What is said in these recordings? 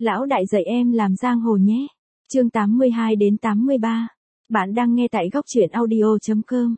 Lão đại dạy em làm giang hồ nhé. Chương 82 đến 83. Bạn đang nghe tại góc truyện audio.com.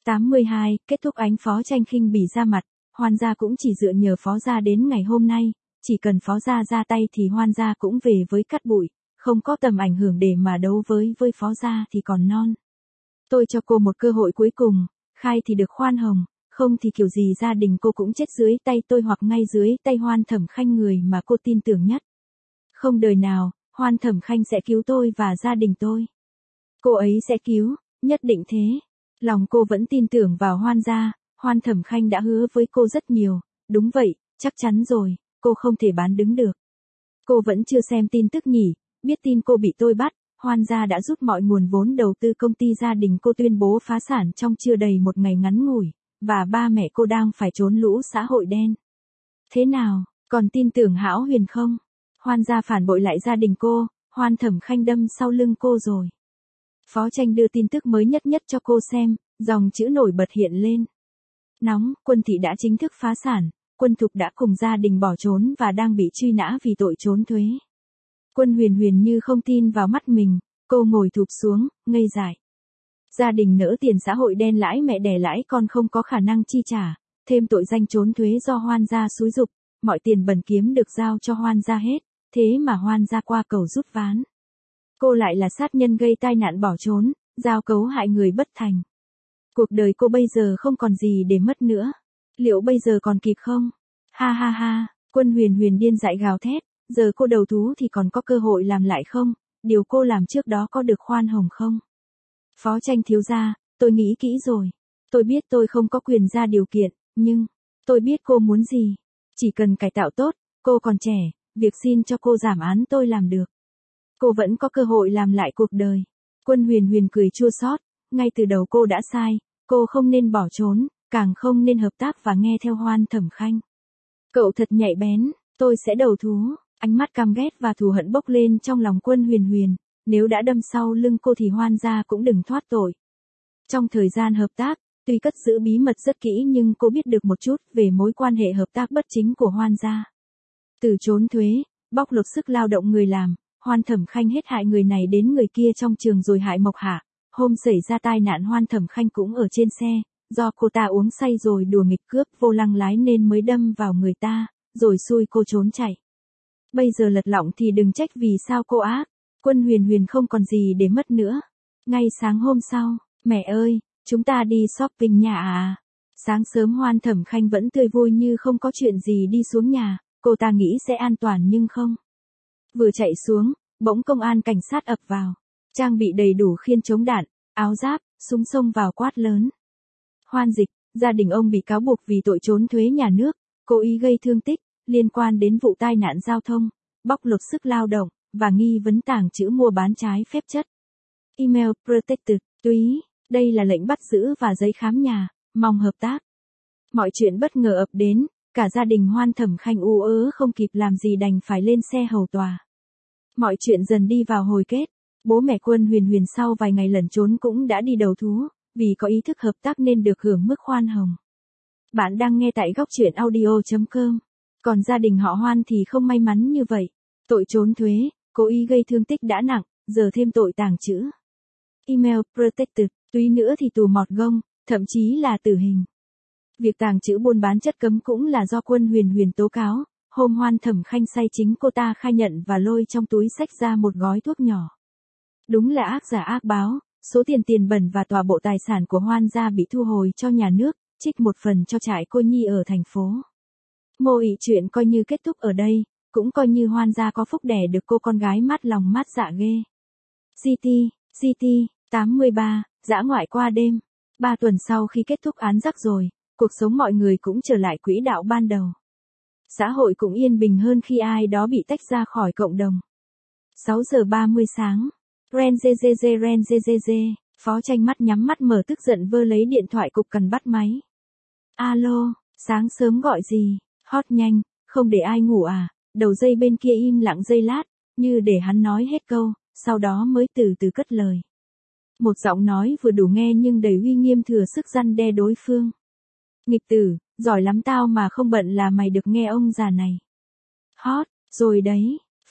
82, kết thúc ánh Phó Tranh khinh bỉ ra mặt, Hoan gia cũng chỉ dựa nhờ Phó gia đến ngày hôm nay, chỉ cần Phó gia ra tay thì Hoan gia cũng về với cát bụi, không có tầm ảnh hưởng để mà đấu với Phó gia thì còn non. Tôi cho cô một cơ hội cuối cùng, khai thì được khoan hồng, không thì kiểu gì gia đình cô cũng chết dưới tay tôi hoặc ngay dưới tay Hoan Thẩm Khanh, người mà cô tin tưởng nhất. Không đời nào, Hoan Thẩm Khanh sẽ cứu tôi và gia đình tôi. Cô ấy sẽ cứu, nhất định thế. Lòng cô vẫn tin tưởng vào Hoan gia, Hoan Thẩm Khanh đã hứa với cô rất nhiều, đúng vậy, chắc chắn rồi, cô không thể bán đứng được. Cô vẫn chưa xem tin tức nhỉ, biết tin cô bị tôi bắt, Hoan gia đã rút mọi nguồn vốn đầu tư công ty gia đình cô tuyên bố phá sản trong chưa đầy một ngày ngắn ngủi, và ba mẹ cô đang phải trốn lũ xã hội đen. Thế nào, còn tin tưởng Hão Huyền không? Hoan gia phản bội lại gia đình cô, Hoan Thẩm Khanh đâm sau lưng cô rồi. Phó Tranh đưa tin tức mới nhất cho cô xem, dòng chữ nổi bật hiện lên. Nóng, Quân Thị đã chính thức phá sản, Quân Thục đã cùng gia đình bỏ trốn và đang bị truy nã vì tội trốn thuế. Quân Huyền Huyền như không tin vào mắt mình, cô ngồi thụp xuống, ngây dại. Gia đình nỡ tiền xã hội đen lãi mẹ đẻ lãi con không có khả năng chi trả, thêm tội danh trốn thuế do Hoan gia xúi giục, mọi tiền bẩn kiếm được giao cho Hoan gia hết, thế mà Hoan gia qua cầu rút ván. Cô lại là sát nhân gây tai nạn bỏ trốn, giao cấu hại người bất thành. Cuộc đời cô bây giờ không còn gì để mất nữa. Liệu bây giờ còn kịp không? Ha ha ha, Quân Huyền Huyền điên dại gào thét, giờ cô đầu thú thì còn có cơ hội làm lại không? Điều cô làm trước đó có được khoan hồng không? Phó Tranh thiếu gia, tôi nghĩ kỹ rồi. Tôi biết tôi không có quyền ra điều kiện, nhưng tôi biết cô muốn gì. Chỉ cần cải tạo tốt, cô còn trẻ, việc xin cho cô giảm án tôi làm được. Cô vẫn có cơ hội làm lại cuộc đời. Quân Huyền Huyền cười chua xót, ngay từ đầu cô đã sai, cô không nên bỏ trốn, càng không nên hợp tác và nghe theo Hoan Thẩm Khanh. Cậu thật nhạy bén, tôi sẽ đầu thú. Ánh mắt căm ghét và thù hận bốc lên trong lòng Quân Huyền Huyền, nếu đã đâm sau lưng cô thì Hoan gia cũng đừng thoát tội. Trong thời gian hợp tác, tuy cất giữ bí mật rất kỹ nhưng cô biết được một chút về mối quan hệ hợp tác bất chính của Hoan gia. Từ trốn thuế, bóc lột sức lao động người làm, Hoan Thẩm Khanh hết hại người này đến người kia trong trường rồi hại Mộc Hạ. Hôm xảy ra tai nạn Hoan Thẩm Khanh cũng ở trên xe, do cô ta uống say rồi đùa nghịch cướp vô lăng lái nên mới đâm vào người ta, rồi xui cô trốn chạy. Bây giờ lật lọng thì đừng trách vì sao cô ác. Quân Huyền Huyền không còn gì để mất nữa. Ngay sáng hôm sau, mẹ ơi, chúng ta đi shopping nhà à? Sáng sớm Hoan Thẩm Khanh vẫn tươi vui như không có chuyện gì đi xuống nhà, cô ta nghĩ sẽ an toàn nhưng không. Vừa chạy xuống, bỗng công an cảnh sát ập vào, trang bị đầy đủ khiên chống đạn, áo giáp, súng xông vào quát lớn. Hoan Dịch, gia đình ông bị cáo buộc vì tội trốn thuế nhà nước, cố ý gây thương tích, liên quan đến vụ tai nạn giao thông, bóc lột sức lao động, và nghi vấn tàng trữ mua bán trái phép chất. Email protected, túy, đây là lệnh bắt giữ và giấy khám nhà, mong hợp tác. Mọi chuyện bất ngờ ập đến, cả gia đình Hoan Thẩm Khanh u ớ không kịp làm gì đành phải lên xe hầu tòa. Mọi chuyện dần đi vào hồi kết, bố mẹ Quân Huyền Huyền sau vài ngày lẩn trốn cũng đã đi đầu thú, vì có ý thức hợp tác nên được hưởng mức khoan hồng. Bạn đang nghe tại góc truyện audio.com. Còn gia đình họ Hoan thì không may mắn như vậy. Tội trốn thuế, cố ý gây thương tích đã nặng, giờ thêm tội tàng trữ. Email protected, túy nữa thì tù mọt gông, thậm chí là tử hình. Việc tàng trữ buôn bán chất cấm cũng là do Quân Huyền Huyền tố cáo. Hôm Hoan Thẩm Khanh say chính cô ta khai nhận và lôi trong túi xách ra một gói thuốc nhỏ. Đúng là ác giả ác báo, số tiền bẩn và toàn bộ tài sản của Hoan gia bị thu hồi cho nhà nước, trích một phần cho trại cô nhi ở thành phố. Mô ị chuyện coi như kết thúc ở đây, cũng coi như Hoan gia có phúc đẻ được cô con gái mát lòng mát dạ ghê. GT 83, dã ngoại qua đêm. 3 tuần sau khi kết thúc án rắc rồi, cuộc sống mọi người cũng trở lại quỹ đạo ban đầu. Xã hội cũng yên bình hơn khi ai đó bị tách ra khỏi cộng đồng. 6 giờ 30 sáng. Ren. Phó Tranh mắt nhắm mắt mở tức giận vơ lấy điện thoại cục cần bắt máy. Alo, sáng sớm gọi gì? Hot nhanh, không để ai ngủ à? Đầu dây bên kia im lặng giây lát, như để hắn nói hết câu, sau đó mới từ từ cất lời. Một giọng nói vừa đủ nghe nhưng đầy uy nghiêm thừa sức răn đe đối phương. Nghịch tử, giỏi lắm tao mà không bận là mày được nghe ông già này. Hot, rồi đấy.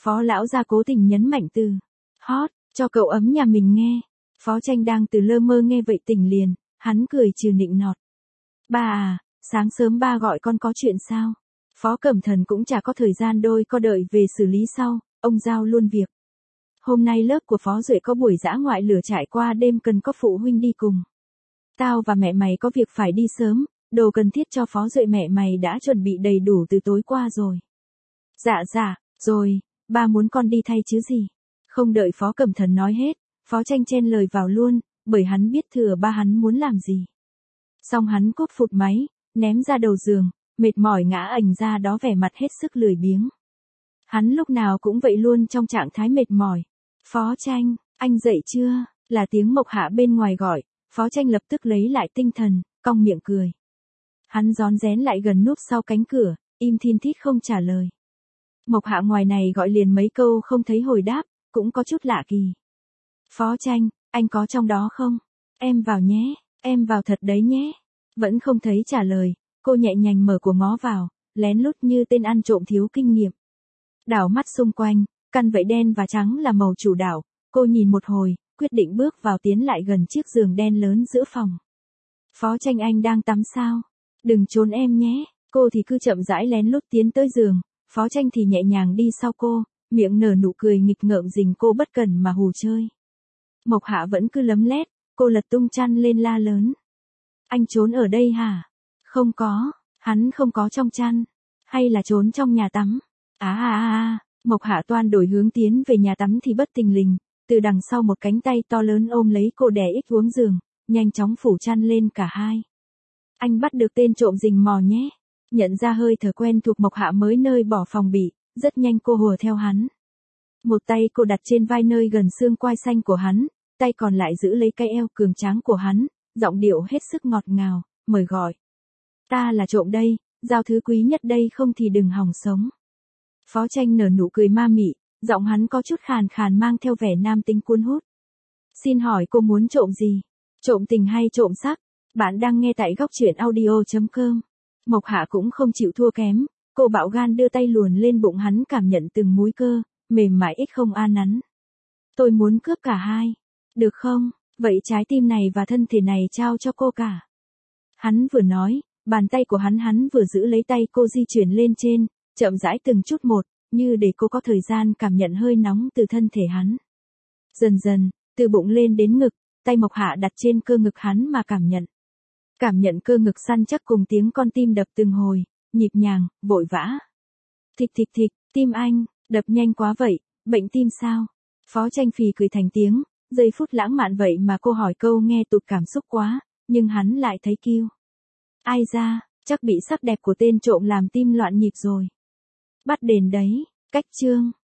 Phó lão gia cố tình nhấn mạnh từ hot cho cậu ấm nhà mình nghe. Phó Tranh đang từ lơ mơ nghe vậy tỉnh liền, hắn cười trừ nịnh nọt. Ba à, sáng sớm ba gọi con có chuyện sao? Phó Cẩm Thần cũng chả có thời gian đôi co đợi về xử lý sau, ông giao luôn việc. Hôm nay lớp của Phó Duệ có buổi dã ngoại lửa trại qua đêm cần có phụ huynh đi cùng. Tao và mẹ mày có việc phải đi sớm, đồ cần thiết cho Phó Duệ mẹ mày đã chuẩn bị đầy đủ từ tối qua rồi. Dạ, rồi, ba muốn con đi thay chứ gì. Không đợi Phó Cẩm Thần nói hết, Phó Tranh chen lời vào luôn, bởi hắn biết thừa ba hắn muốn làm gì. Xong hắn cúp phụt máy, ném ra đầu giường, mệt mỏi ngã ảnh ra đó vẻ mặt hết sức lười biếng. Hắn lúc nào cũng vậy luôn trong trạng thái mệt mỏi. Phó Tranh, anh dậy chưa? Là tiếng Mộc Hạ bên ngoài gọi, Phó Tranh lập tức lấy lại tinh thần, cong miệng cười. Hắn rón rén lại gần núp sau cánh cửa, im thin thít không trả lời. Mộc Hạ ngoài này gọi liền mấy câu không thấy hồi đáp, cũng có chút lạ kỳ. Phó Tranh, anh có trong đó không? Em vào nhé, em vào thật đấy nhé. Vẫn không thấy trả lời, cô nhẹ nhàng mở của ngó vào, lén lút như tên ăn trộm thiếu kinh nghiệm. Đảo mắt xung quanh, căn vậy đen và trắng là màu chủ đạo, cô nhìn một hồi, quyết định bước vào tiến lại gần chiếc giường đen lớn giữa phòng. Phó Tranh anh đang tắm sao? Đừng trốn em nhé, cô thì cứ chậm rãi lén lút tiến tới giường, Phó Tranh thì nhẹ nhàng đi sau cô, miệng nở nụ cười nghịch ngợm dình cô bất cẩn mà hù chơi. Mộc Hạ vẫn cứ lấm lét, cô lật tung chăn lên la lớn. Anh trốn ở đây hả? Không có, hắn không có trong chăn. Hay là trốn trong nhà tắm? Mộc Hạ toan đổi hướng tiến về nhà tắm thì bất tình lình, từ đằng sau một cánh tay to lớn ôm lấy cô đè ích xuống giường, nhanh chóng phủ chăn lên cả hai. Anh bắt được tên trộm rình mò nhé. Nhận ra hơi thở quen thuộc Mộc Hạ mới nơi bỏ phòng bị, rất nhanh cô hùa theo hắn. Một tay cô đặt trên vai nơi gần xương quai xanh của hắn, tay còn lại giữ lấy cái eo cường tráng của hắn, giọng điệu hết sức ngọt ngào, mời gọi. Ta là trộm đây, giao thứ quý nhất đây không thì đừng hòng sống. Phó Tranh nở nụ cười ma mị, giọng hắn có chút khàn khàn mang theo vẻ nam tính cuốn hút. Xin hỏi cô muốn trộm gì? Trộm tình hay trộm sắc? Bạn đang nghe tại góc truyện audio.com. Mộc Hạ cũng không chịu thua kém, cô bạo gan đưa tay luồn lên bụng hắn cảm nhận từng múi cơ, mềm mại ít không an nắn. Tôi muốn cướp cả hai. Được không? Vậy trái tim này và thân thể này trao cho cô cả. Hắn vừa nói, bàn tay của hắn vừa giữ lấy tay cô di chuyển lên trên, chậm rãi từng chút một, như để cô có thời gian cảm nhận hơi nóng từ thân thể hắn. Dần dần, từ bụng lên đến ngực, tay Mộc Hạ đặt trên cơ ngực hắn mà cảm nhận. Cảm nhận cơ ngực săn chắc cùng tiếng con tim đập từng hồi, nhịp nhàng, vội vã. Thịch thịch thịch, tim anh, đập nhanh quá vậy, bệnh tim sao? Phó Tranh phì cười thành tiếng, giây phút lãng mạn vậy mà cô hỏi câu nghe tụt cảm xúc quá, nhưng hắn lại thấy kiêu. Ai ra, chắc bị sắc đẹp của tên trộm làm tim loạn nhịp rồi. Bắt đền đấy, cách chương.